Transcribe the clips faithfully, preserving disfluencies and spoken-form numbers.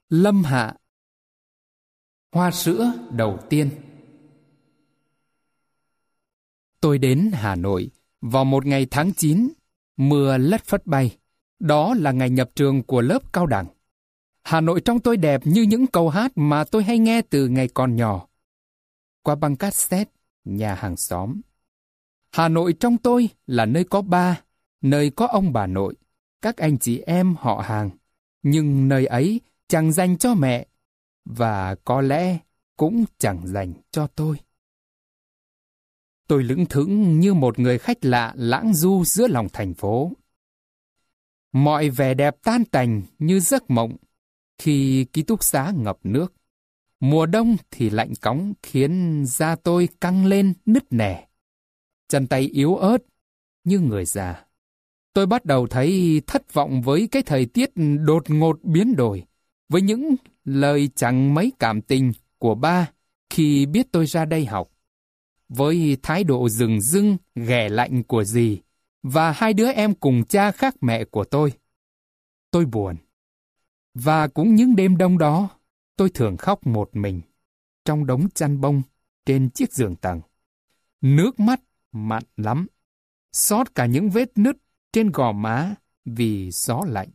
Lâm Hạ. Hoa sữa đầu tiên. Tôi đến Hà Nội vào một ngày tháng chín, mưa lất phất bay. Đó là ngày nhập trường của lớp cao đẳng. Hà Nội trong tôi đẹp như những câu hát mà tôi hay nghe từ ngày còn nhỏ. Qua băng cassette, nhà hàng xóm. Hà Nội trong tôi là nơi có ba, nơi có ông bà nội, các anh chị em họ hàng. Nhưng nơi ấy chẳng dành cho mẹ, và có lẽ cũng chẳng dành cho tôi. Tôi lững thững như một người khách lạ lãng du giữa lòng thành phố. Mọi vẻ đẹp tan tành như giấc mộng khi ký túc xá ngập nước. Mùa đông thì lạnh cóng khiến da tôi căng lên nứt nẻ. Chân tay yếu ớt như người già. Tôi bắt đầu thấy thất vọng với cái thời tiết đột ngột biến đổi, với những lời chẳng mấy cảm tình của ba khi biết tôi ra đây học, với thái độ rừng rưng ghẻ lạnh của dì và hai đứa em cùng cha khác mẹ của tôi. Tôi buồn. Và cũng những đêm đông đó, tôi thường khóc một mình trong đống chăn bông trên chiếc giường tầng. Nước mắt mặn lắm, xót cả những vết nứt trên gò má vì gió lạnh.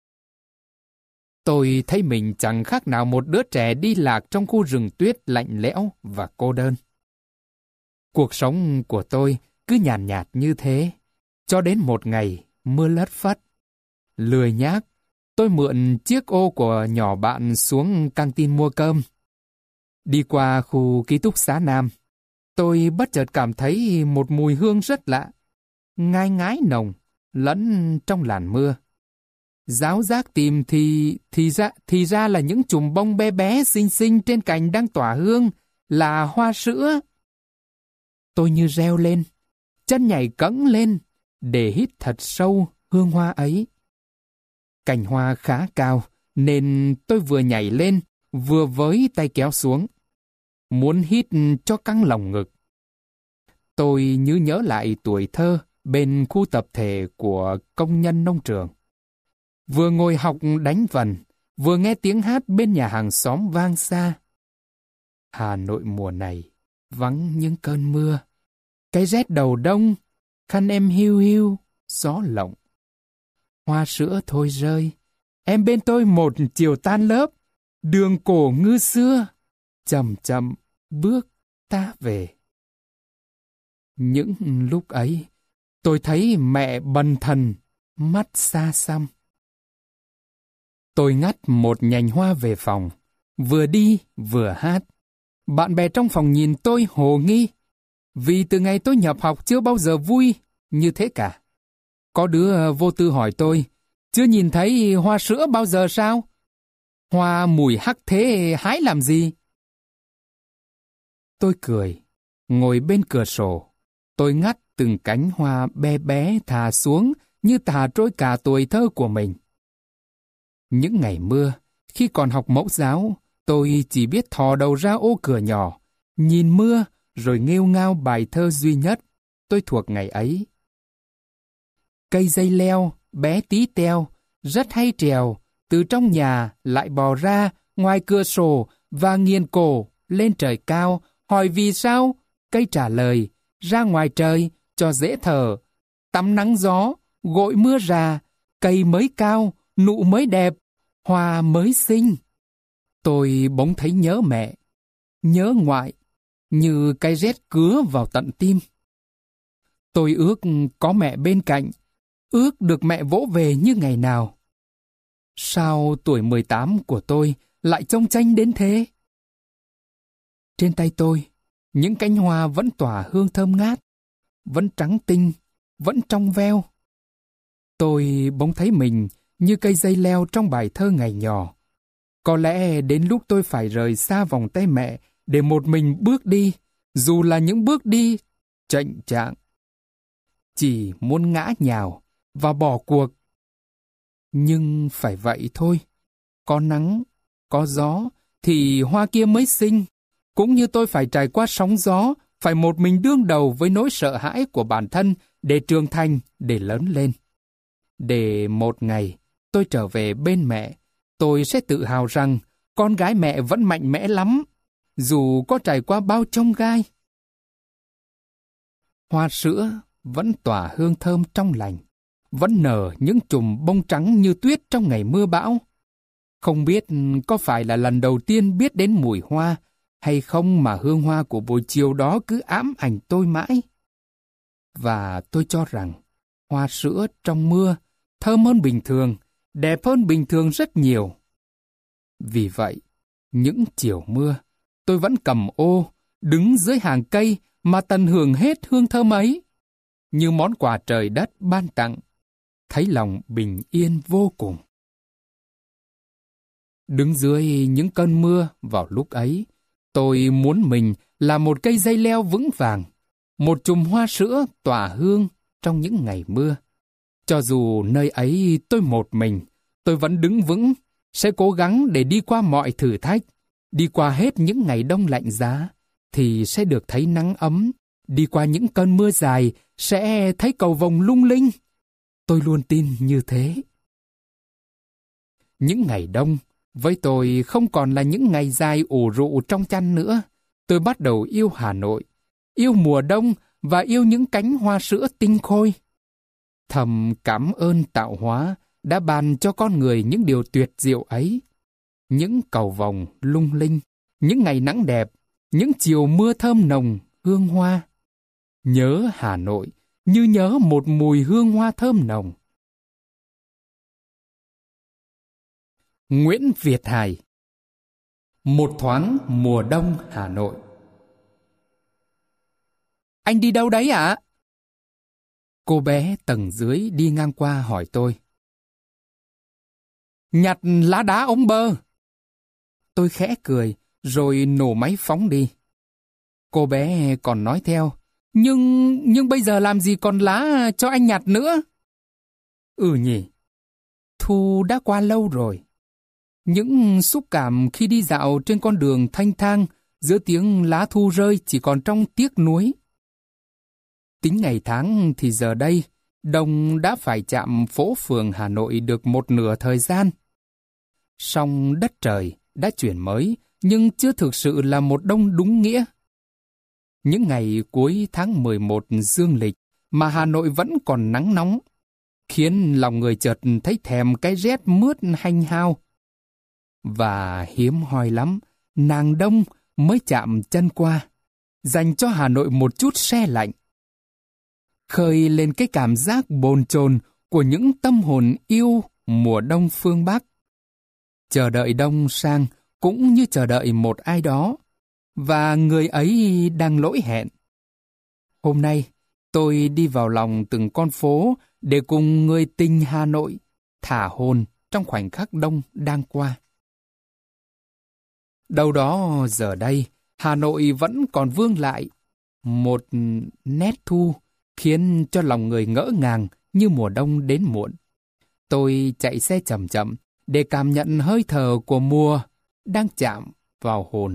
Tôi thấy mình chẳng khác nào một đứa trẻ đi lạc trong khu rừng tuyết lạnh lẽo và cô đơn. Cuộc sống của tôi cứ nhàn nhạt, nhạt như thế, cho đến một ngày mưa lất phất. Lười nhác, tôi mượn chiếc ô của nhỏ bạn xuống căng tin mua cơm. Đi qua khu ký túc xá Nam, tôi bất chợt cảm thấy một mùi hương rất lạ, ngai ngái nồng, lẫn trong làn mưa. Giáo giác tìm thì thì ra thì ra là những chùm bông bé bé xinh xinh trên cành đang tỏa hương, là hoa sữa. Tôi như reo lên, chân nhảy cẫng lên để hít thật sâu hương hoa ấy. Cành hoa khá cao nên tôi vừa nhảy lên vừa với tay kéo xuống, muốn hít cho căng lòng ngực. Tôi như nhớ lại tuổi thơ bên khu tập thể của công nhân nông trường. Vừa ngồi học đánh vần, vừa nghe tiếng hát bên nhà hàng xóm vang xa. Hà Nội mùa này vắng những cơn mưa, cái rét đầu đông, khăn em hiu hiu, gió lộng. Hoa sữa thôi rơi, em bên tôi một chiều tan lớp, đường cổ ngư xưa, chậm chậm bước ta về. Những lúc ấy, tôi thấy mẹ bần thần, mắt xa xăm. Tôi ngắt một nhành hoa về phòng, vừa đi vừa hát. Bạn bè trong phòng nhìn tôi hồ nghi, vì từ ngày tôi nhập học chưa bao giờ vui như thế cả. Có đứa vô tư hỏi tôi, chưa nhìn thấy hoa sữa bao giờ sao? Hoa mùi hắc thế hái làm gì? Tôi cười, ngồi bên cửa sổ. Tôi ngắt từng cánh hoa bé bé thả xuống như thả trôi cả tuổi thơ của mình. Những ngày mưa, khi còn học mẫu giáo, tôi chỉ biết thò đầu ra ô cửa nhỏ, nhìn mưa rồi nghêu ngao bài thơ duy nhất tôi thuộc ngày ấy. Cây dây leo, bé tí teo, rất hay trèo, từ trong nhà lại bò ra ngoài cửa sổ và nghiêng cổ lên trời cao, hỏi vì sao? Cây trả lời, ra ngoài trời cho dễ thở, tắm nắng gió, gội mưa rà, cây mới cao, nụ mới đẹp, hoa mới xinh. Tôi bỗng thấy nhớ mẹ, nhớ ngoại, như cái rét cứa vào tận tim. Tôi ước có mẹ bên cạnh, ước được mẹ vỗ về như ngày nào. Sao tuổi mười tám của tôi lại chông chênh đến thế? Trên tay tôi, những cánh hoa vẫn tỏa hương thơm ngát, vẫn trắng tinh, vẫn trong veo. Tôi bỗng thấy mình như cây dây leo trong bài thơ ngày nhỏ. Có lẽ đến lúc tôi phải rời xa vòng tay mẹ để một mình bước đi, dù là những bước đi chệnh trạng. Chỉ muốn ngã nhào và bỏ cuộc. Nhưng phải vậy thôi. Có nắng, có gió thì hoa kia mới xinh. Cũng như tôi phải trải qua sóng gió, phải một mình đương đầu với nỗi sợ hãi của bản thân để trưởng thành, để lớn lên. Để một ngày tôi trở về bên mẹ, tôi sẽ tự hào rằng con gái mẹ vẫn mạnh mẽ lắm, dù có trải qua bao chông gai. Hoa sữa vẫn tỏa hương thơm trong lành, vẫn nở những chùm bông trắng như tuyết trong ngày mưa bão. Không biết có phải là lần đầu tiên biết đến mùi hoa, hay không mà hương hoa của buổi chiều đó cứ ám ảnh tôi mãi. Và tôi cho rằng hoa sữa trong mưa thơm hơn bình thường, đẹp hơn bình thường rất nhiều. Vì vậy, những chiều mưa, tôi vẫn cầm ô, đứng dưới hàng cây mà tận hưởng hết hương thơm ấy, như món quà trời đất ban tặng, thấy lòng bình yên vô cùng. Đứng dưới những cơn mưa vào lúc ấy, tôi muốn mình là một cây dây leo vững vàng, một chùm hoa sữa tỏa hương trong những ngày mưa. Cho dù nơi ấy tôi một mình, tôi vẫn đứng vững, sẽ cố gắng để đi qua mọi thử thách, đi qua hết những ngày đông lạnh giá, thì sẽ được thấy nắng ấm, đi qua những cơn mưa dài, sẽ thấy cầu vồng lung linh. Tôi luôn tin như thế. Những ngày đông, với tôi không còn là những ngày dài ủ rũ trong chăn nữa. Tôi bắt đầu yêu Hà Nội, yêu mùa đông và yêu những cánh hoa sữa tinh khôi. Thầm cảm ơn tạo hóa đã ban cho con người những điều tuyệt diệu ấy. Những cầu vồng lung linh, những ngày nắng đẹp, những chiều mưa thơm nồng, hương hoa. Nhớ Hà Nội như nhớ một mùi hương hoa thơm nồng. Nguyễn Việt Hải. Một thoáng mùa đông Hà Nội. Anh đi đâu đấy ạ? Cô bé tầng dưới đi ngang qua hỏi tôi. Nhặt lá đá ống bơ. Tôi khẽ cười, rồi nổ máy phóng đi. Cô bé còn nói theo, Nhưng, nhưng bây giờ làm gì còn lá cho anh nhặt nữa? Ừ nhỉ, thu đã qua lâu rồi. Những xúc cảm khi đi dạo trên con đường thanh thang giữa tiếng lá thu rơi chỉ còn trong tiếc nuối. Tính ngày tháng thì giờ đây, Đồng đã phải chạm phố phường Hà Nội được một nửa thời gian. Song đất trời đã chuyển mới, nhưng chưa thực sự là một đông đúng nghĩa. Những ngày cuối tháng mười một dương lịch mà Hà Nội vẫn còn nắng nóng, khiến lòng người chợt thấy thèm cái rét mướt hanh hao. Và hiếm hoi lắm, nàng đông mới chạm chân qua, dành cho Hà Nội một chút se lạnh. Khơi lên cái cảm giác bồn chồn của những tâm hồn yêu mùa đông phương Bắc. Chờ đợi đông sang cũng như chờ đợi một ai đó, và người ấy đang lỗi hẹn. Hôm nay, tôi đi vào lòng từng con phố để cùng người tình Hà Nội thả hồn trong khoảnh khắc đông đang qua. Đâu đó giờ đây, Hà Nội vẫn còn vương lại một nét thu khiến cho lòng người ngỡ ngàng như mùa đông đến muộn. Tôi chạy xe chậm chậm để cảm nhận hơi thở của mùa đang chạm vào hồn,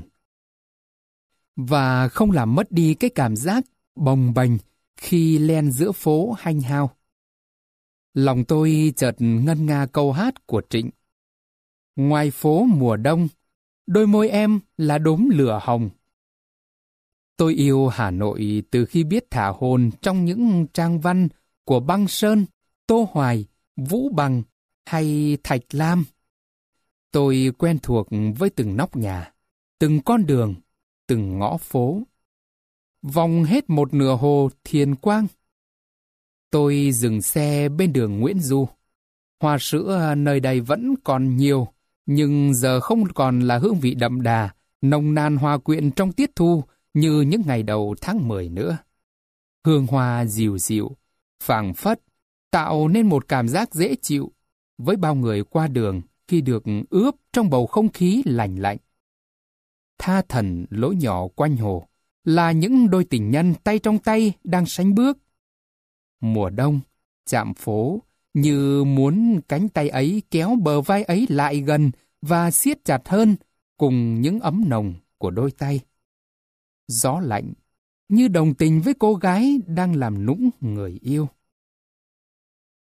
và không làm mất đi cái cảm giác bồng bềnh khi len giữa phố hanh hao. Lòng tôi chợt ngân nga câu hát của Trịnh. Ngoài phố mùa đông, đôi môi em là đốm lửa hồng. Tôi yêu Hà Nội từ khi biết thả hồn trong những trang văn của Băng Sơn, Tô Hoài, Vũ Bằng hay Thạch Lam. Tôi quen thuộc với từng nóc nhà, từng con đường, từng ngõ phố. Vòng hết một nửa hồ Thiền Quang. Tôi dừng xe bên đường Nguyễn Du. Hoa sữa nơi đây vẫn còn nhiều, nhưng giờ không còn là hương vị đậm đà, nồng nàn hòa quyện trong tiết thu như những ngày đầu tháng mười nữa. Hương hoa dịu dịu, phảng phất, tạo nên một cảm giác dễ chịu với bao người qua đường khi được ướp trong bầu không khí lành lạnh. Tha thần lối nhỏ quanh hồ là những đôi tình nhân tay trong tay đang sánh bước. Mùa đông, chạm phố như muốn cánh tay ấy kéo bờ vai ấy lại gần và siết chặt hơn cùng những ấm nồng của đôi tay. Gió lạnh như đồng tình với cô gái đang làm nũng người yêu.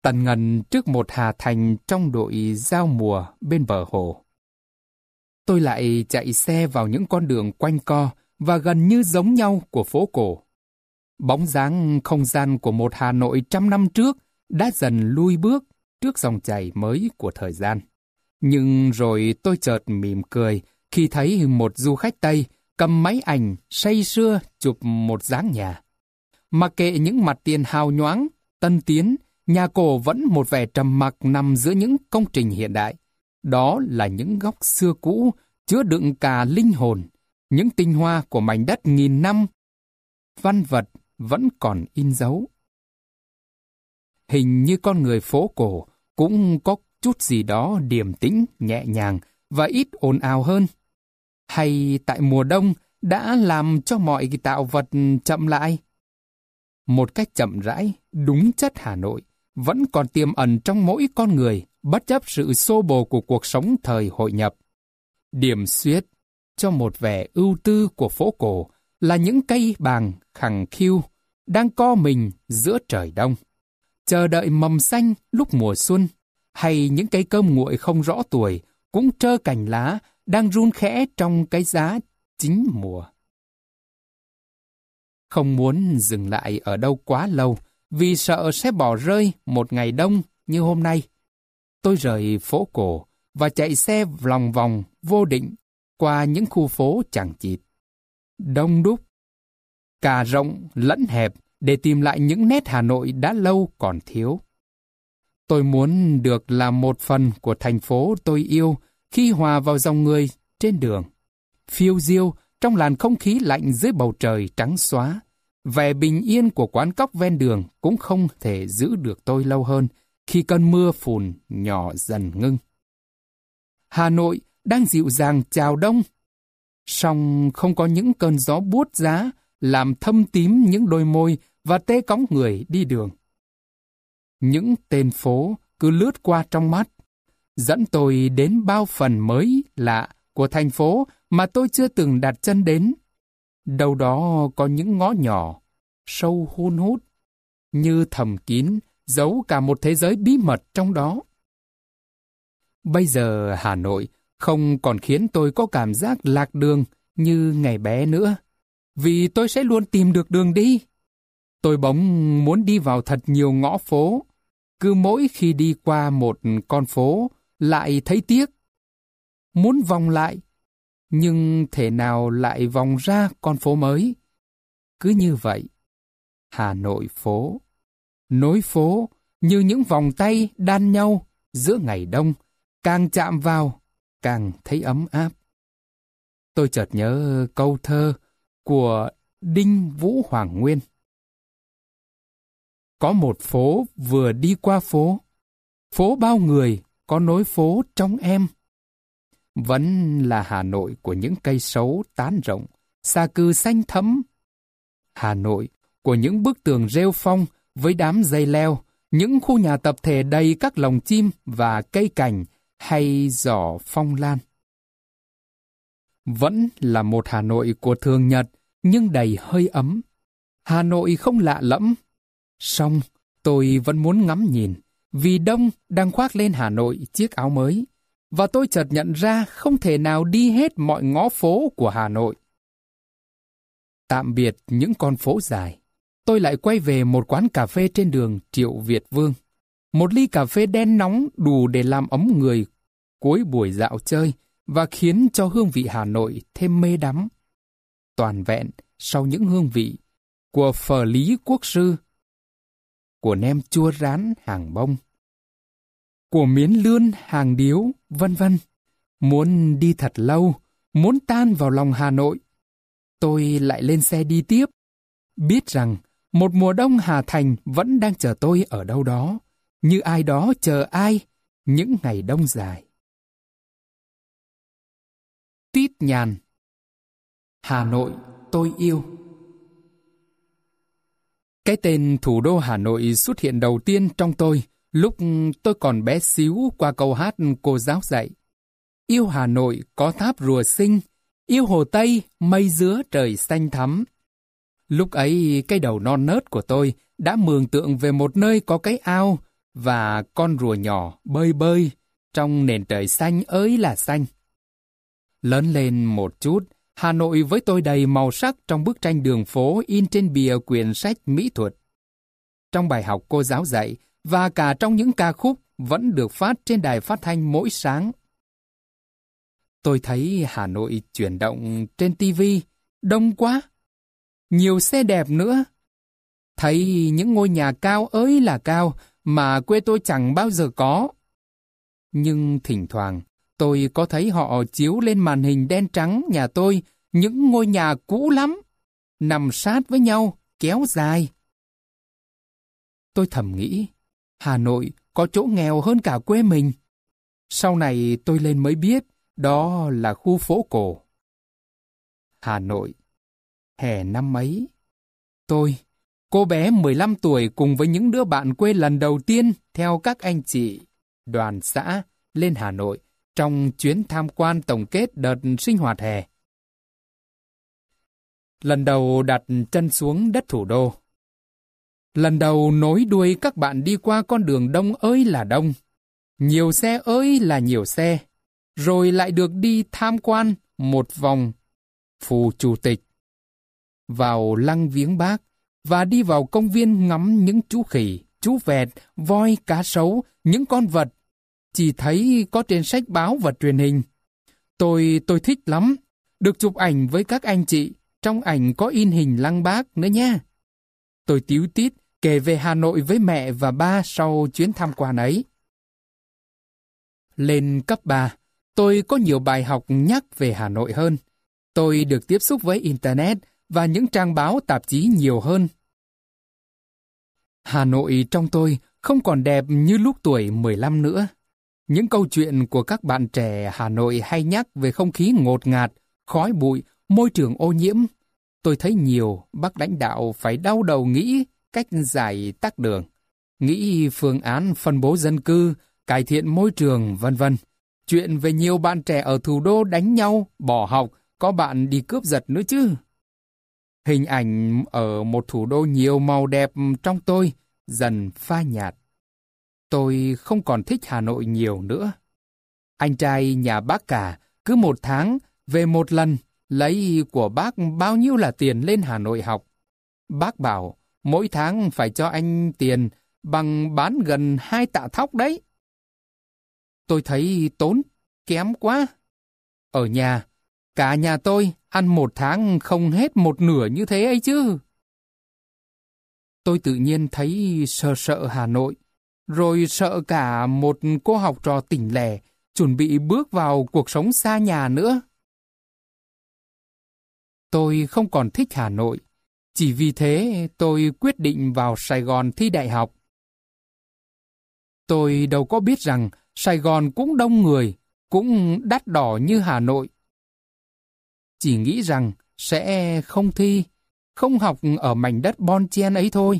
tần ngần trước một hà thành trong đội giao mùa bên bờ hồ. Tôi lại chạy xe vào những con đường quanh co và gần như giống nhau của phố cổ. Bóng dáng không gian của một Hà Nội trăm năm trước đã dần lui bước trước dòng chảy mới của thời gian. Nhưng rồi tôi chợt mỉm cười khi thấy một du khách Tây cầm máy ảnh say sưa chụp một dáng nhà. Mặc kệ những mặt tiền hào nhoáng, tân tiến, nhà cổ vẫn một vẻ trầm mặc nằm giữa những công trình hiện đại. Đó là những góc xưa cũ chứa đựng cả linh hồn, những tinh hoa của mảnh đất nghìn năm. Văn vật vẫn còn in dấu. Hình như con người phố cổ cũng có chút gì đó điềm tĩnh, nhẹ nhàng và ít ồn ào hơn. Hay tại mùa đông đã làm cho mọi tạo vật chậm lại? Một cách chậm rãi, đúng chất Hà Nội vẫn còn tiềm ẩn trong mỗi con người, bất chấp sự xô bồ của cuộc sống thời hội nhập. Điểm xuyết cho một vẻ ưu tư của phố cổ là những cây bàng khẳng khiu đang co mình giữa trời đông, chờ đợi mầm xanh lúc mùa xuân, hay những cây cơm nguội không rõ tuổi cũng trơ cành lá đang run khẽ trong cái giá chính mùa. Không muốn dừng lại ở đâu quá lâu vì sợ sẽ bỏ rơi một ngày đông như hôm nay. Tôi rời phố cổ và chạy xe lòng vòng vô định qua những khu phố chằng chịt, đông đúc, cả rộng lẫn hẹp để tìm lại những nét Hà Nội đã lâu còn thiếu. Tôi muốn được làm một phần của thành phố tôi yêu khi hòa vào dòng người trên đường, phiêu diêu trong làn không khí lạnh dưới bầu trời trắng xóa. Vẻ bình yên của quán cóc ven đường cũng không thể giữ được tôi lâu hơn khi cơn mưa phùn nhỏ dần ngưng. Hà Nội đang dịu dàng chào đông, song không có những cơn gió buốt giá làm thâm tím những đôi môi và tê cóng người đi đường. Những tên phố cứ lướt qua trong mắt, dẫn tôi đến bao phần mới lạ của thành phố mà tôi chưa từng đặt chân đến. Đâu đó có những ngõ nhỏ, sâu hun hút, như thầm kín, giấu cả một thế giới bí mật trong đó. Bây giờ Hà Nội không còn khiến tôi có cảm giác lạc đường như ngày bé nữa, vì tôi sẽ luôn tìm được đường đi. Tôi bỗng muốn đi vào thật nhiều ngõ phố, cứ mỗi khi đi qua một con phố lại thấy tiếc. Muốn vòng lại, nhưng thể nào lại vòng ra con phố mới. Cứ như vậy, Hà Nội phố, nối phố như những vòng tay đan nhau giữa ngày đông, càng chạm vào, càng thấy ấm áp. Tôi chợt nhớ câu thơ của Đinh Vũ Hoàng Nguyên. Có một phố vừa đi qua phố, phố bao người có nối phố trong em. Vẫn là Hà Nội của những cây sấu tán rộng, xà cừ xanh thẫm. Hà Nội của những bức tường rêu phong với đám dây leo, những khu nhà tập thể đầy các lồng chim và cây cảnh hay giỏ phong lan. Vẫn là một Hà Nội của thường nhật nhưng đầy hơi ấm. Hà Nội không lạ lẫm. Song tôi vẫn muốn ngắm nhìn, vì đông đang khoác lên Hà Nội chiếc áo mới. Và tôi chợt nhận ra không thể nào đi hết mọi ngõ phố của Hà Nội. Tạm biệt những con phố dài, tôi lại quay về một quán cà phê trên đường Triệu Việt Vương. Một ly cà phê đen nóng đủ để làm ấm người cuối buổi dạo chơi và khiến cho hương vị Hà Nội thêm mê đắm. Toàn vẹn sau những hương vị của phở Lý Quốc Sư, của nem chua rán hàng bông, của miến lươn hàng điếu, vân vân. Muốn đi thật lâu, muốn tan vào lòng Hà Nội, tôi lại lên xe đi tiếp, biết rằng một mùa đông Hà Thành vẫn đang chờ tôi ở đâu đó, như ai đó chờ ai những ngày đông dài. Tít Nhàn. Hà Nội tôi yêu. Cái tên thủ đô Hà Nội xuất hiện đầu tiên trong tôi lúc tôi còn bé xíu qua câu hát cô giáo dạy. Yêu Hà Nội có tháp rùa xinh, yêu Hồ Tây mây dứa trời xanh thắm. Lúc ấy cái đầu non nớt của tôi đã mường tượng về một nơi có cái ao, và con rùa nhỏ bơi bơi trong nền trời xanh ơi là xanh. Lớn lên một chút, Hà Nội với tôi đầy màu sắc trong bức tranh đường phố in trên bìa quyển sách mỹ thuật. Trong bài học cô giáo dạy và cả trong những ca khúc vẫn được phát trên đài phát thanh mỗi sáng. Tôi thấy Hà Nội chuyển động trên ti vi, đông quá. Nhiều xe đẹp nữa. Thấy những ngôi nhà cao ơi là cao mà quê tôi chẳng bao giờ có. Nhưng thỉnh thoảng, tôi có thấy họ chiếu lên màn hình đen trắng nhà tôi những ngôi nhà cũ lắm, nằm sát với nhau, kéo dài. Tôi thầm nghĩ, Hà Nội có chỗ nghèo hơn cả quê mình. Sau này tôi lên mới biết, đó là khu phố cổ. Hà Nội, hè năm ấy, tôi, cô bé mười lăm tuổi cùng với những đứa bạn quê lần đầu tiên theo các anh chị, đoàn xã lên Hà Nội trong chuyến tham quan tổng kết đợt sinh hoạt hè. Lần đầu đặt chân xuống đất thủ đô. Lần đầu nối đuôi các bạn đi qua con đường đông ơi là đông, nhiều xe ơi là nhiều xe, rồi lại được đi tham quan một vòng Phủ Chủ tịch, vào lăng viếng Bác và đi vào công viên ngắm những chú khỉ, chú vẹt, voi, cá sấu, những con vật chỉ thấy có trên sách báo và truyền hình. Tôi tôi thích lắm, được chụp ảnh với các anh chị, trong ảnh có in hình lăng Bác nữa nha. Tôi tíu tít kể về Hà Nội với mẹ và ba sau chuyến tham quan ấy. Lên cấp ba, tôi có nhiều bài học nhắc về Hà Nội hơn. Tôi được tiếp xúc với Internet và những trang báo tạp chí nhiều hơn. Hà Nội trong tôi không còn đẹp như lúc tuổi mười lăm nữa. Những câu chuyện của các bạn trẻ Hà Nội hay nhắc về không khí ngột ngạt, khói bụi, môi trường ô nhiễm. Tôi thấy nhiều bác lãnh đạo phải đau đầu nghĩ cách giải tắc đường, nghĩ phương án phân bố dân cư, cải thiện môi trường, vân vân. Chuyện về nhiều bạn trẻ ở thủ đô đánh nhau, bỏ học, có bạn đi cướp giật nữa chứ. Hình ảnh ở một thủ đô nhiều màu đẹp trong tôi dần phai nhạt. Tôi không còn thích Hà Nội nhiều nữa. Anh trai nhà bác cả cứ một tháng về một lần lấy của bác bao nhiêu là tiền lên Hà Nội học. Bác bảo mỗi tháng phải cho anh tiền bằng bán gần hai tạ thóc đấy. Tôi thấy tốn kém quá. Ở nhà, cả nhà tôi ăn một tháng không hết một nửa như thế ấy chứ. Tôi tự nhiên thấy sợ sợ Hà Nội, rồi sợ cả một cô học trò tỉnh lẻ chuẩn bị bước vào cuộc sống xa nhà nữa. Tôi không còn thích Hà Nội, chỉ vì thế tôi quyết định vào Sài Gòn thi đại học. Tôi đâu có biết rằng Sài Gòn cũng đông người, cũng đắt đỏ như Hà Nội. Chỉ nghĩ rằng sẽ không thi, không học ở mảnh đất bon chen ấy thôi.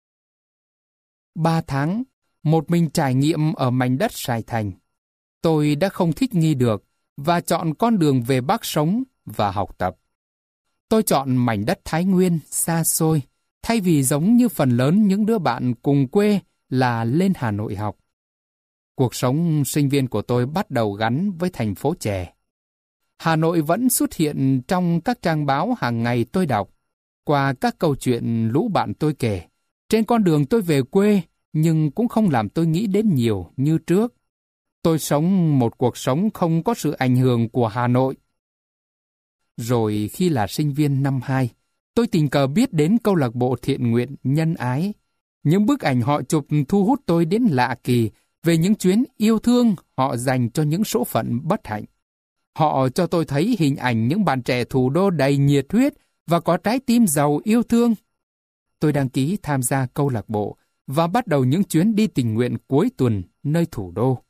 Ba tháng, một mình trải nghiệm ở mảnh đất Sài Thành. Tôi đã không thích nghi được và chọn con đường về Bắc sống và học tập. Tôi chọn mảnh đất Thái Nguyên xa xôi, thay vì giống như phần lớn những đứa bạn cùng quê là lên Hà Nội học. Cuộc sống sinh viên của tôi bắt đầu gắn với thành phố trẻ. Hà Nội vẫn xuất hiện trong các trang báo hàng ngày tôi đọc, qua các câu chuyện lũ bạn tôi kể. Trên con đường tôi về quê, nhưng cũng không làm tôi nghĩ đến nhiều như trước. Tôi sống một cuộc sống không có sự ảnh hưởng của Hà Nội. Rồi khi là sinh viên năm hai, tôi tình cờ biết đến câu lạc bộ thiện nguyện Nhân Ái. Những bức ảnh họ chụp thu hút tôi đến lạ kỳ về những chuyến yêu thương họ dành cho những số phận bất hạnh. Họ cho tôi thấy hình ảnh những bạn trẻ thủ đô đầy nhiệt huyết và có trái tim giàu yêu thương. Tôi đăng ký tham gia câu lạc bộ và bắt đầu những chuyến đi tình nguyện cuối tuần nơi thủ đô.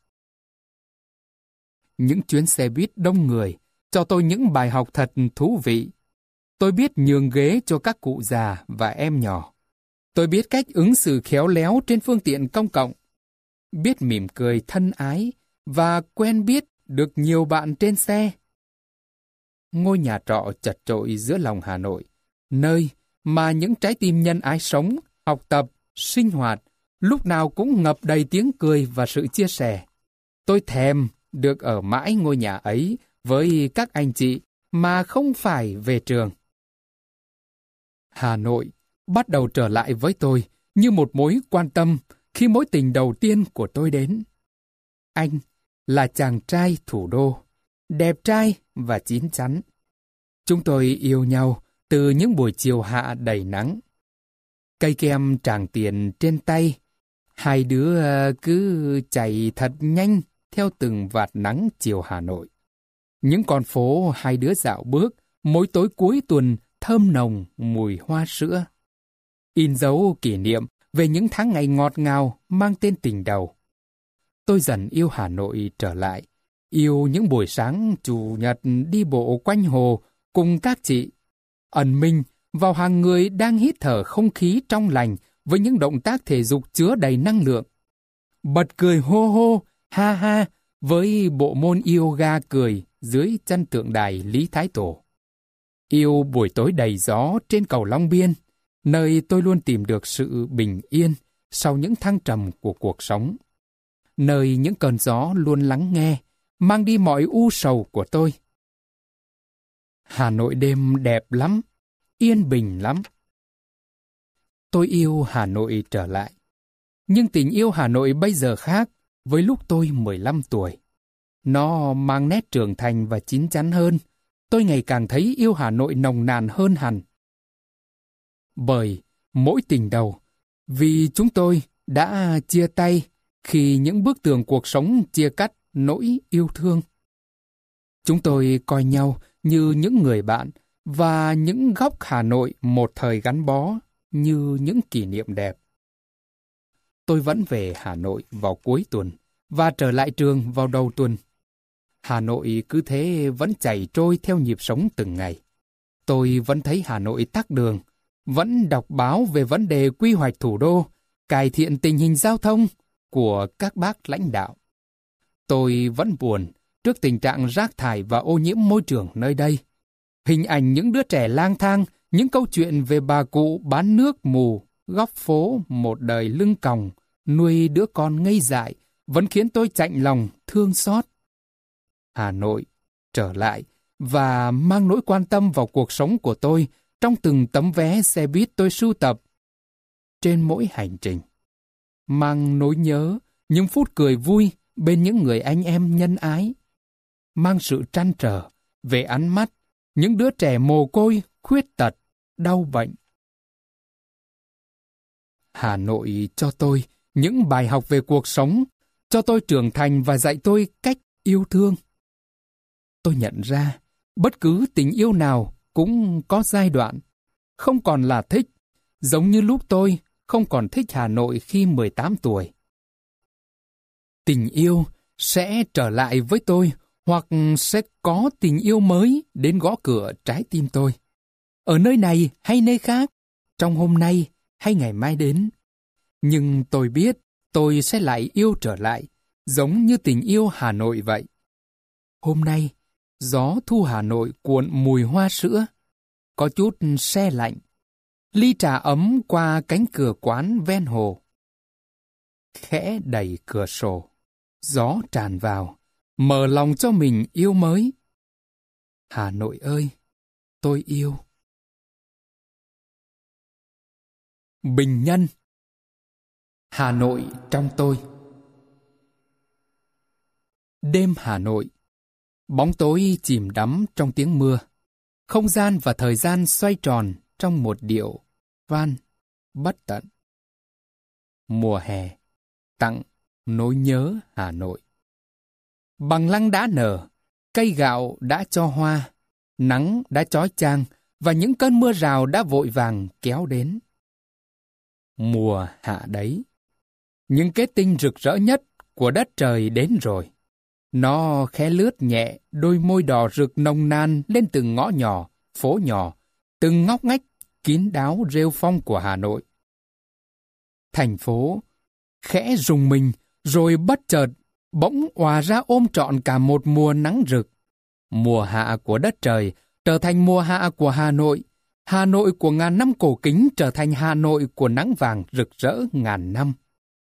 Những chuyến xe buýt đông người cho tôi những bài học thật thú vị. Tôi biết nhường ghế cho các cụ già và em nhỏ. Tôi biết cách ứng xử khéo léo trên phương tiện công cộng, biết mỉm cười thân ái và quen biết được nhiều bạn trên xe. Ngôi nhà trọ chật chội giữa lòng Hà Nội, nơi mà những trái tim nhân ái sống, học tập, sinh hoạt, lúc nào cũng ngập đầy tiếng cười và sự chia sẻ. Tôi thèm được ở mãi ngôi nhà ấy với các anh chị mà không phải về trường. Hà Nội bắt đầu trở lại với tôi như một mối quan tâm khi mối tình đầu tiên của tôi đến. Anh là chàng trai thủ đô, đẹp trai và chín chắn. Chúng tôi yêu nhau từ những buổi chiều hạ đầy nắng. Cây kem Tràng Tiền trên tay, hai đứa cứ chạy thật nhanh theo từng vạt nắng chiều Hà Nội. Những con phố hai đứa dạo bước, mỗi tối cuối tuần thơm nồng mùi hoa sữa. In dấu kỷ niệm về những tháng ngày ngọt ngào mang tên tình đầu. Tôi dần yêu Hà Nội trở lại, yêu những buổi sáng chủ nhật đi bộ quanh hồ cùng các chị, ẩn mình vào hàng người đang hít thở không khí trong lành với những động tác thể dục chứa đầy năng lượng. Bật cười hô hô, ha ha với bộ môn yoga cười dưới chân tượng đài Lý Thái Tổ. Yêu buổi tối đầy gió trên cầu Long Biên, nơi tôi luôn tìm được sự bình yên sau những thăng trầm của cuộc sống. Nơi những cơn gió luôn lắng nghe, mang đi mọi u sầu của tôi. Hà Nội đêm đẹp lắm, yên bình lắm. Tôi yêu Hà Nội trở lại. Nhưng tình yêu Hà Nội bây giờ khác với lúc tôi mười lăm tuổi. Nó mang nét trưởng thành và chín chắn hơn. Tôi ngày càng thấy yêu Hà Nội nồng nàn hơn hẳn. Bởi mỗi tình đầu, vì chúng tôi đã chia tay khi những bức tường cuộc sống chia cắt nỗi yêu thương. Chúng tôi coi nhau như những người bạn và những góc Hà Nội một thời gắn bó như những kỷ niệm đẹp. Tôi vẫn về Hà Nội vào cuối tuần và trở lại trường vào đầu tuần. Hà Nội cứ thế vẫn chảy trôi theo nhịp sống từng ngày. Tôi vẫn thấy Hà Nội tắc đường, vẫn đọc báo về vấn đề quy hoạch thủ đô, cải thiện tình hình giao thông của các bác lãnh đạo. Tôi vẫn buồn trước tình trạng rác thải và ô nhiễm môi trường nơi đây. Hình ảnh những đứa trẻ lang thang, những câu chuyện về bà cụ bán nước mù, góc phố một đời lưng còng, nuôi đứa con ngây dại, vẫn khiến tôi chạnh lòng, thương xót. Hà Nội trở lại và mang nỗi quan tâm vào cuộc sống của tôi trong từng tấm vé xe buýt tôi sưu tập. Trên mỗi hành trình, mang nỗi nhớ, những phút cười vui bên những người anh em nhân ái. Mang sự trăn trở về ánh mắt, những đứa trẻ mồ côi, khuyết tật, đau bệnh. Hà Nội cho tôi những bài học về cuộc sống, cho tôi trưởng thành và dạy tôi cách yêu thương. Tôi nhận ra, bất cứ tình yêu nào cũng có giai đoạn, không còn là thích, giống như lúc tôi không còn thích Hà Nội khi mười tám tuổi. Tình yêu sẽ trở lại với tôi, hoặc sẽ có tình yêu mới đến gõ cửa trái tim tôi. Ở nơi này hay nơi khác, trong hôm nay hay ngày mai đến. Nhưng tôi biết tôi sẽ lại yêu trở lại, giống như tình yêu Hà Nội vậy. Hôm nay, gió thu Hà Nội cuộn mùi hoa sữa, có chút se lạnh. Ly trà ấm qua cánh cửa quán ven hồ. Khẽ đẩy cửa sổ, gió tràn vào, mở lòng cho mình yêu mới. Hà Nội ơi, tôi yêu. Bình nhân. Hà Nội trong tôi. Đêm Hà Nội. Bóng tối chìm đắm trong tiếng mưa. Không gian và thời gian xoay tròn trong một điệu van bất tận. Mùa hè tặng nỗi nhớ Hà Nội. Bằng lăng đã nở, cây gạo đã cho hoa, nắng đã chói chang và những cơn mưa rào đã vội vàng kéo đến. Mùa hạ đấy, những kết tinh rực rỡ nhất của đất trời đến rồi. Nó khẽ lướt nhẹ đôi môi đỏ rực nồng nàn lên từng ngõ nhỏ, phố nhỏ, từng ngóc ngách kín đáo rêu phong của Hà Nội. Thành phố khẽ rùng mình rồi bất chợt bỗng òa ra ôm trọn cả một mùa nắng rực. Mùa hạ của đất trời trở thành mùa hạ của Hà Nội. Hà Nội của ngàn năm cổ kính trở thành Hà Nội của nắng vàng rực rỡ ngàn năm.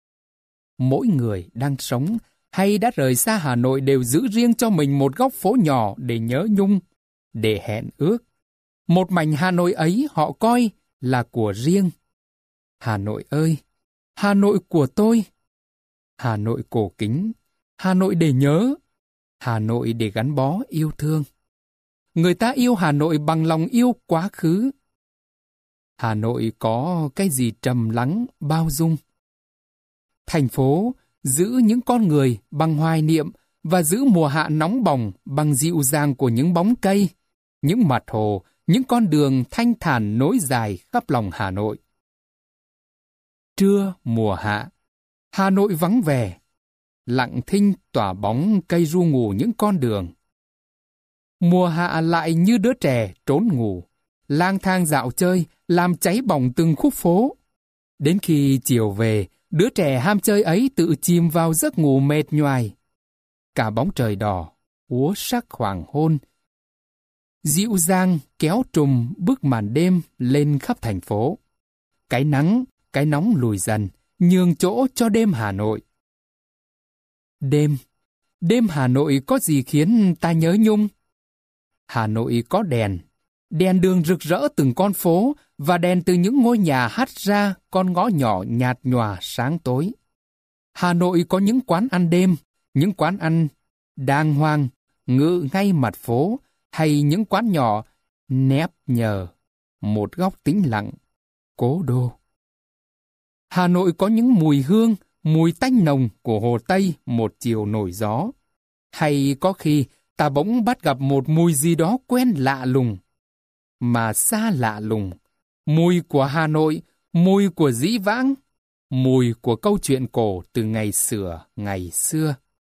mỗi người đang sống hay đã rời xa Hà Nội đều giữ riêng cho mình một góc phố nhỏ để nhớ nhung, để hẹn ước. Một mảnh Hà Nội ấy họ coi là của riêng. Hà Nội ơi, Hà Nội của tôi. Hà Nội cổ kính, Hà Nội để nhớ, Hà Nội để gắn bó yêu thương. Người ta yêu Hà Nội bằng lòng yêu quá khứ. Hà Nội có cái gì trầm lắng, bao dung. Thành phố giữ những con người bằng hoài niệm và giữ mùa hạ nóng bỏng bằng dịu dàng của những bóng cây, những mặt hồ, những con đường thanh thản nối dài khắp lòng Hà Nội. Trưa mùa hạ, Hà Nội vắng vẻ, lặng thinh tỏa bóng cây ru ngủ những con đường. Mùa hạ lại như đứa trẻ trốn ngủ, lang thang dạo chơi, làm cháy bỏng từng khúc phố. Đến khi chiều về, đứa trẻ ham chơi ấy tự chìm vào giấc ngủ mệt nhoài. Cả bóng trời đỏ, úa sắc hoàng hôn, dịu dàng kéo trùm bức màn đêm lên khắp thành phố. Cái nắng, cái nóng lùi dần, nhường chỗ cho đêm Hà Nội. Đêm, đêm Hà Nội có gì khiến ta nhớ nhung? Hà Nội có đèn, đèn đường rực rỡ từng con phố và đèn từ những ngôi nhà hắt ra con ngõ nhỏ nhạt nhòa sáng tối. Hà Nội có những quán ăn đêm, những quán ăn đàng hoàng, ngự ngay mặt phố, hay những quán nhỏ nép nhờ một góc tĩnh lặng, cố đô. Hà Nội có những mùi hương, mùi tanh nồng của Hồ Tây một chiều nổi gió. Hay có khi ta bỗng bắt gặp một mùi gì đó quen lạ lùng, mà xa lạ lùng. Mùi của Hà Nội, mùi của dĩ vãng, mùi của câu chuyện cổ từ ngày xưa, ngày xưa.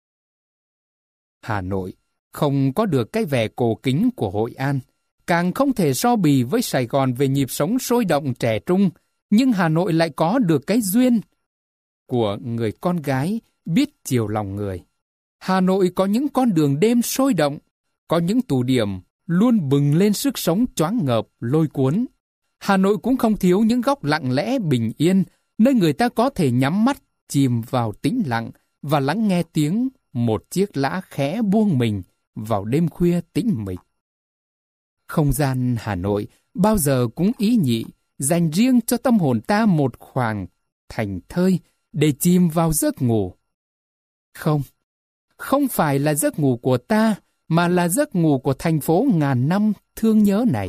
Hà Nội không có được cái vẻ cổ kính của Hội An, càng không thể so bì với Sài Gòn về nhịp sống sôi động trẻ trung, nhưng Hà Nội lại có được cái duyên của người con gái biết chiều lòng người. Hà Nội có những con đường đêm sôi động, có những tụ điểm luôn bừng lên sức sống choáng ngợp, lôi cuốn. Hà Nội cũng không thiếu những góc lặng lẽ bình yên, nơi người ta có thể nhắm mắt, chìm vào tĩnh lặng và lắng nghe tiếng một chiếc lã khẽ buông mình vào đêm khuya tĩnh mịch. Không gian Hà Nội bao giờ cũng ý nhị, dành riêng cho tâm hồn ta một khoảng thành thơi để chìm vào giấc ngủ. Không, không phải là giấc ngủ của ta, mà là giấc ngủ của thành phố ngàn năm thương nhớ này.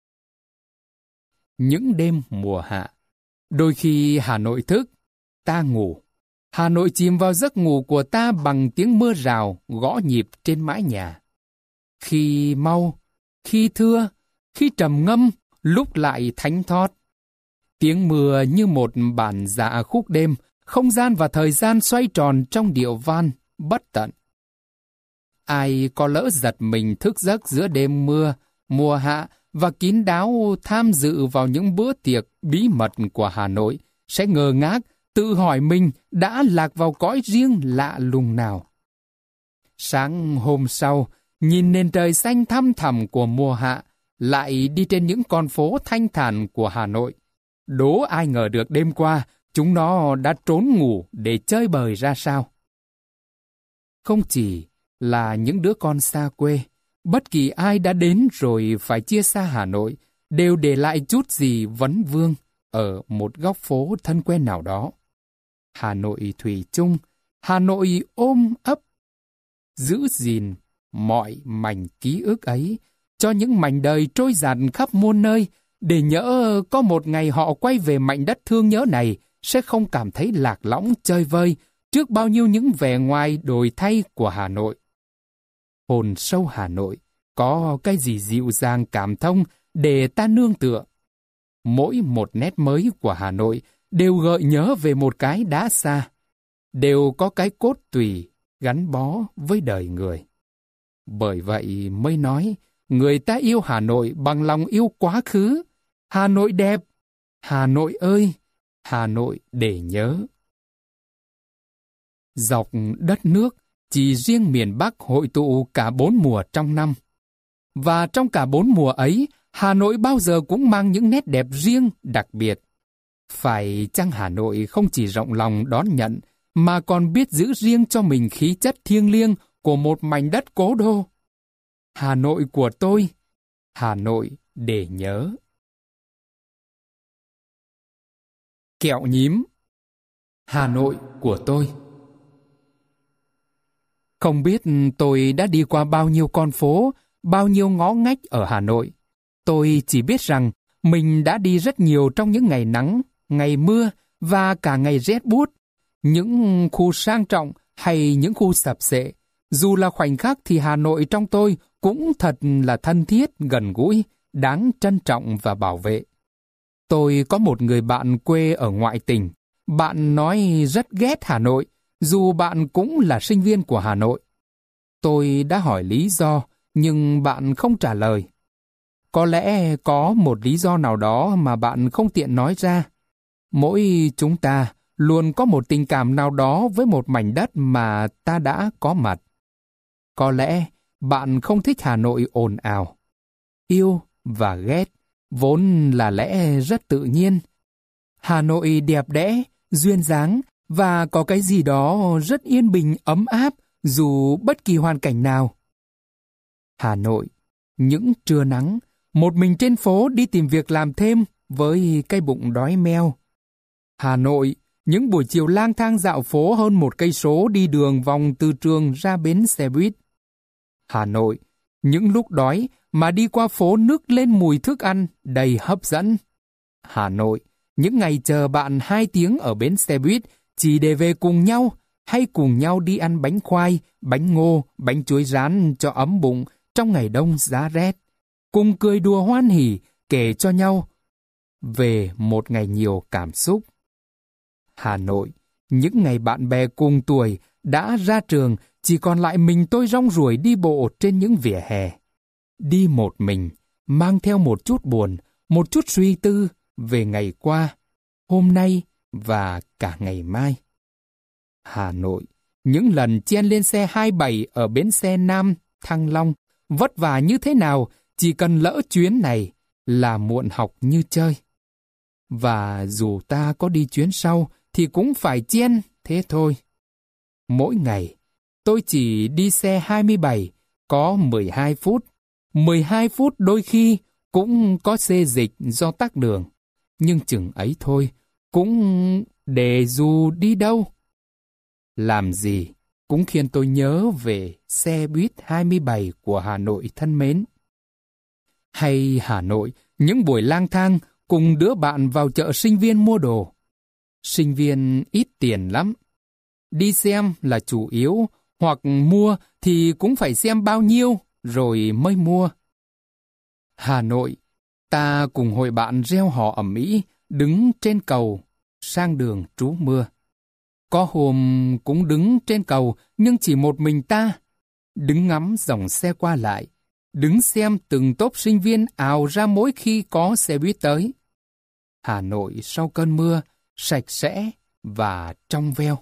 Những đêm mùa hạ, đôi khi Hà Nội thức, ta ngủ. Hà Nội chìm vào giấc ngủ của ta bằng tiếng mưa rào gõ nhịp trên mái nhà. Khi mau, khi thưa, khi trầm ngâm, lúc lại thánh thót. Tiếng mưa như một bản dạ khúc đêm, không gian và thời gian xoay tròn trong điệu van bất tận. Ai có lỡ giật mình thức giấc giữa đêm mưa, mùa hạ và kín đáo tham dự vào những bữa tiệc bí mật của Hà Nội sẽ ngơ ngác, tự hỏi mình đã lạc vào cõi riêng lạ lùng nào. Sáng hôm sau, nhìn nền trời xanh thăm thẳm của mùa hạ, lại đi trên những con phố thanh thản của Hà Nội. Đố ai ngờ được đêm qua, chúng nó đã trốn ngủ để chơi bời ra sao. Không chỉ là những đứa con xa quê, bất kỳ ai đã đến rồi phải chia xa Hà Nội, đều để lại chút gì vấn vương ở một góc phố thân quen nào đó. Hà Nội thủy chung, Hà Nội ôm ấp, giữ gìn mọi mảnh ký ức ấy, cho những mảnh đời trôi dạt khắp muôn nơi, để nhỡ có một ngày họ quay về mảnh đất thương nhớ này, sẽ không cảm thấy lạc lõng chơi vơi trước bao nhiêu những vẻ ngoài đổi thay của Hà Nội. Hồn sâu Hà Nội có cái gì dịu dàng cảm thông để ta nương tựa. Mỗi một nét mới của Hà Nội đều gợi nhớ về một cái đã xa, đều có cái cốt tủy gắn bó với đời người. Bởi vậy mới nói, người ta yêu Hà Nội bằng lòng yêu quá khứ. Hà Nội đẹp, Hà Nội ơi, Hà Nội để nhớ. Dọc đất nước, chỉ riêng miền Bắc hội tụ cả bốn mùa trong năm. Và trong cả bốn mùa ấy, Hà Nội bao giờ cũng mang những nét đẹp riêng, đặc biệt. Phải chăng Hà Nội không chỉ rộng lòng đón nhận, mà còn biết giữ riêng cho mình khí chất thiêng liêng của một mảnh đất cố đô. Hà Nội của tôi, Hà Nội để nhớ. Kẹo nhím. Hà Nội của tôi. Không biết tôi đã đi qua bao nhiêu con phố, bao nhiêu ngõ ngách ở Hà Nội. Tôi chỉ biết rằng mình đã đi rất nhiều trong những ngày nắng, ngày mưa và cả ngày rét buốt. Những khu sang trọng hay những khu sập xệ, dù là khoảnh khắc thì Hà Nội trong tôi cũng thật là thân thiết, gần gũi, đáng trân trọng và bảo vệ. Tôi có một người bạn quê ở ngoại tỉnh. Bạn nói rất ghét Hà Nội, dù bạn cũng là sinh viên của Hà Nội. Tôi đã hỏi lý do, nhưng bạn không trả lời. Có lẽ có một lý do nào đó mà bạn không tiện nói ra. Mỗi chúng ta luôn có một tình cảm nào đó với một mảnh đất mà ta đã có mặt. Có lẽ bạn không thích Hà Nội ồn ào. Yêu và ghét vốn là lẽ rất tự nhiên. Hà Nội đẹp đẽ, duyên dáng và có cái gì đó rất yên bình, ấm áp dù bất kỳ hoàn cảnh nào. Hà Nội, những trưa nắng, một mình trên phố đi tìm việc làm thêm với cái bụng đói meo. Hà Nội, những buổi chiều lang thang dạo phố hơn một cây số đi đường vòng từ trường ra bến xe buýt. Hà Nội, những lúc đói mà đi qua phố nức lên mùi thức ăn đầy hấp dẫn. Hà Nội, những ngày chờ bạn hai tiếng ở bến xe buýt chỉ để về cùng nhau hay cùng nhau đi ăn bánh khoai, bánh ngô, bánh chuối rán cho ấm bụng trong ngày đông giá rét. Cùng cười đùa hoan hỉ kể cho nhau về một ngày nhiều cảm xúc. Hà Nội, những ngày bạn bè cùng tuổi đã ra trường, chỉ còn lại mình tôi rong ruổi đi bộ trên những vỉa hè. Đi một mình, mang theo một chút buồn, một chút suy tư về ngày qua, hôm nay và cả ngày mai. Hà Nội, những lần chen lên xe hai bảy ở bến xe Nam, Thăng Long, vất vả như thế nào, chỉ cần lỡ chuyến này là muộn học như chơi. Và dù ta có đi chuyến sau thì cũng phải chen thế thôi. Mỗi ngày, tôi chỉ đi xe hai mươi bảy, có mười hai phút. mười hai phút đôi khi cũng có xê dịch do tắc đường. Nhưng chừng ấy thôi, cũng để dù đi đâu. Làm gì cũng khiến tôi nhớ về xe buýt hai mươi bảy của Hà Nội thân mến. Hay Hà Nội, những buổi lang thang cùng đứa bạn vào chợ sinh viên mua đồ. Sinh viên ít tiền lắm. Đi xem là chủ yếu, hoặc mua thì cũng phải xem bao nhiêu rồi mới mua. Hà Nội, ta cùng hội bạn reo hò ầm ĩ, đứng trên cầu, sang đường trú mưa. Có hôm cũng đứng trên cầu, nhưng chỉ một mình ta, đứng ngắm dòng xe qua lại, đứng xem từng tốp sinh viên ào ra mỗi khi có xe buýt tới. Hà Nội sau cơn mưa, sạch sẽ và trong veo.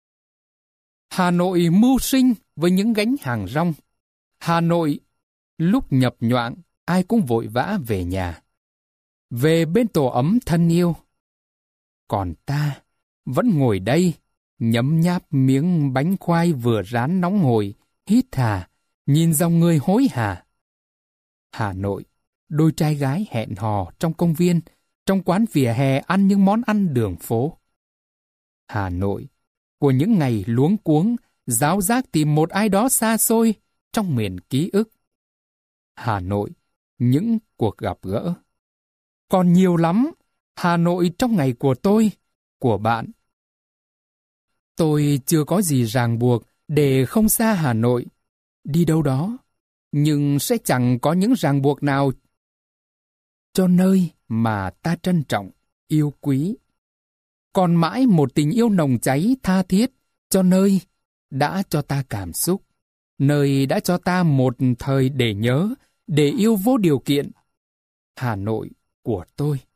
Hà Nội mưu sinh với những gánh hàng rong. Hà Nội, lúc nhập nhoạng, ai cũng vội vã về nhà. Về bên tổ ấm thân yêu. Còn ta vẫn ngồi đây, nhấm nháp miếng bánh khoai vừa rán nóng hổi, hít hà, nhìn dòng người hối hả. Hà Nội, đôi trai gái hẹn hò trong công viên, trong quán vỉa hè ăn những món ăn đường phố. Hà Nội, của những ngày luống cuống, giáo giác tìm một ai đó xa xôi trong miền ký ức. Hà Nội, những cuộc gặp gỡ. Còn nhiều lắm, Hà Nội trong ngày của tôi, của bạn. Tôi chưa có gì ràng buộc để không xa Hà Nội, đi đâu đó, nhưng sẽ chẳng có những ràng buộc nào cho nơi mà ta trân trọng, yêu quý. Còn mãi một tình yêu nồng cháy tha thiết cho nơi đã cho ta cảm xúc, nơi đã cho ta một thời để nhớ, để yêu vô điều kiện. Hà Nội của tôi.